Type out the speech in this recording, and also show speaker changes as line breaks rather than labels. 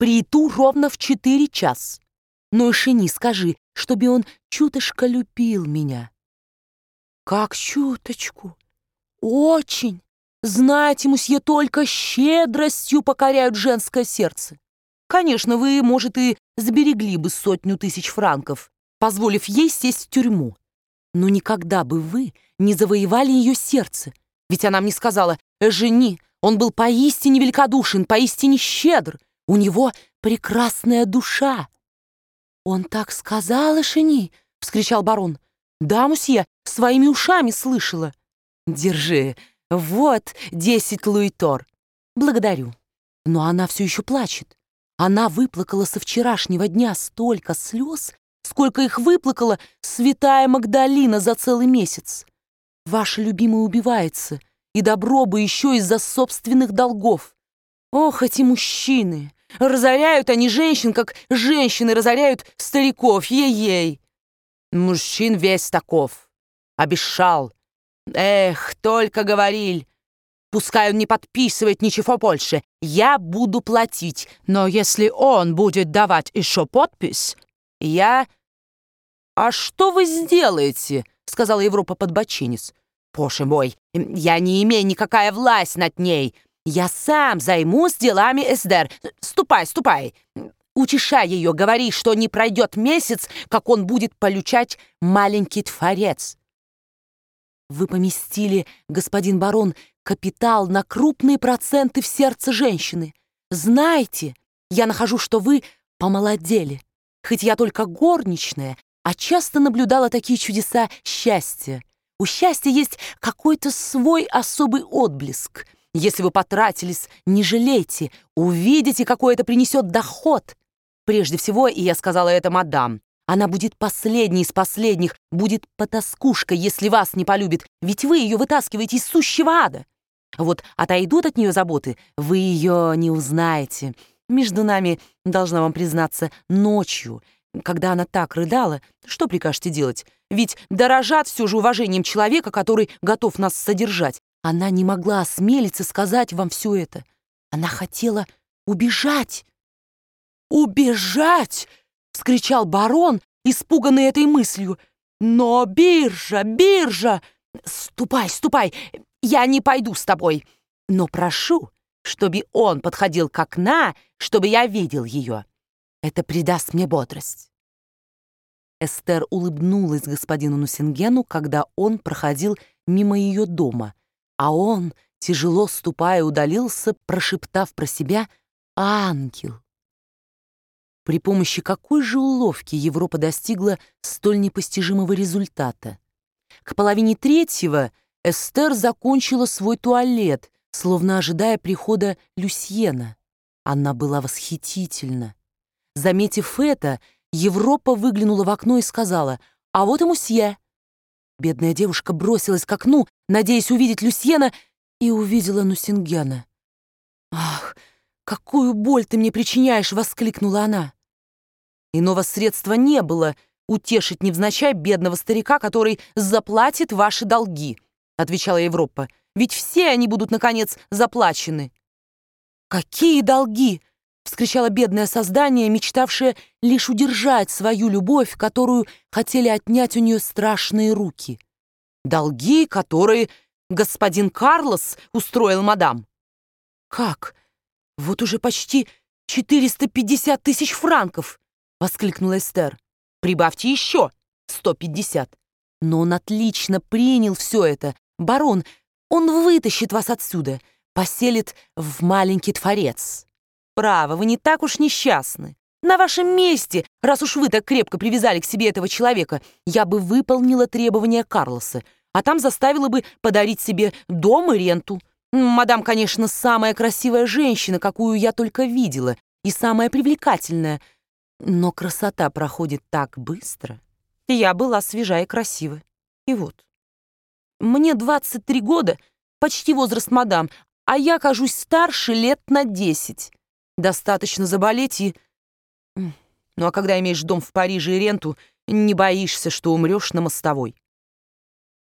Приду ровно в 4 час. Ну и Шени, скажи, чтобы он чуточка любил меня». «Как чуточку? Очень. Знаете, мусье, только щедростью покоряют женское сердце. Конечно, вы, может, и сберегли бы 100 000 франков, позволив ей сесть в тюрьму. Но никогда бы вы не завоевали ее сердце. Ведь она мне сказала: «Жени, он был поистине великодушен, поистине щедр. У него прекрасная душа». «Он так сказал, Эшени!» — вскричал барон. «Да, мусье, своими ушами слышала». «Держи, вот 10 луитор». «Благодарю». Но она все еще плачет. Она выплакала со вчерашнего дня столько слез, сколько их выплакала святая Магдалина за целый месяц. Ваша любимая убивается, и добро бы еще из-за собственных долгов. Ох, эти мужчины! Разоряют они женщин, как женщины разоряют стариков, ей-ей. Мужчин весь таков, обещал. Эх, только говорил. Пускай он не подписывает ничего больше. Я буду платить, но если он будет давать еще подпись, я... «А что вы сделаете?» — сказала Европа-подбочинец. «Боже мой, я не имею никакая власть над ней. Я сам займусь делами Эстер. Ступай, ступай. Утешай ее, говори, что не пройдет месяц, как он будет получать маленький творец». Вы поместили, господин барон, капитал на крупные проценты в сердце женщины. Знаете, я нахожу, что вы помолодели. Хоть я только горничная, а часто наблюдала такие чудеса счастья. У счастья есть какой-то свой особый отблеск. Если вы потратились, не жалейте, увидите, какой это принесет доход. Прежде всего, и я сказала это мадам, она будет последней из последних, будет потаскушкой, если вас не полюбит, ведь вы ее вытаскиваете из сущего ада. Вот отойдут от нее заботы, вы ее не узнаете. Между нами, должна вам признаться, ночью, когда она так рыдала, что прикажете делать? Ведь дорожат все же уважением человека, который готов нас содержать. Она не могла осмелиться сказать вам все это. Она хотела убежать. «Убежать!» — вскричал барон, испуганный этой мыслью. «Но биржа, биржа! Ступай, ступай! Я не пойду с тобой, но прошу, чтобы он подходил к окна, чтобы я видел ее. Это придаст мне бодрость». Эстер улыбнулась господину Нусингену, когда он проходил мимо ее дома, а он, тяжело ступая, удалился, прошептав про себя «Ангел». При помощи какой же уловки Европа достигла столь непостижимого результата? К 2:30 Эстер закончила свой туалет, словно ожидая прихода Люсьена. Она была восхитительна. Заметив это, Европа выглянула в окно и сказала: «А вот и мусье». Бедная девушка бросилась к окну, надеясь увидеть Люсьена, и увидела Нусингена. «Ах, какую боль ты мне причиняешь!» — воскликнула она. «Иного средства не было утешить невзначай бедного старика, который заплатит ваши долги», — отвечала Европа. «Ведь все они будут, наконец, заплачены». «Какие долги?» — вскричало бедное создание, мечтавшее лишь удержать свою любовь, которую хотели отнять у нее страшные руки. «Долги, которые господин Карлос устроил мадам». «Как? Вот уже почти 450 000 франков!» — воскликнула Эстер. «Прибавьте еще 150. Но он отлично принял все это. Барон, он вытащит вас отсюда, поселит в маленький дворец. Право, вы не так уж несчастны. На вашем месте, раз уж вы так крепко привязали к себе этого человека, я бы выполнила требования Карлоса, а там заставила бы подарить себе дом и ренту. Мадам, конечно, самая красивая женщина, какую я только видела, и самая привлекательная. Но красота проходит так быстро. Я была свежа и красива. И вот. Мне 23 года, почти возраст мадам, а я кажусь старше лет на 10. Достаточно заболеть и... Ну а когда имеешь дом в Париже и ренту, не боишься, что умрешь на мостовой.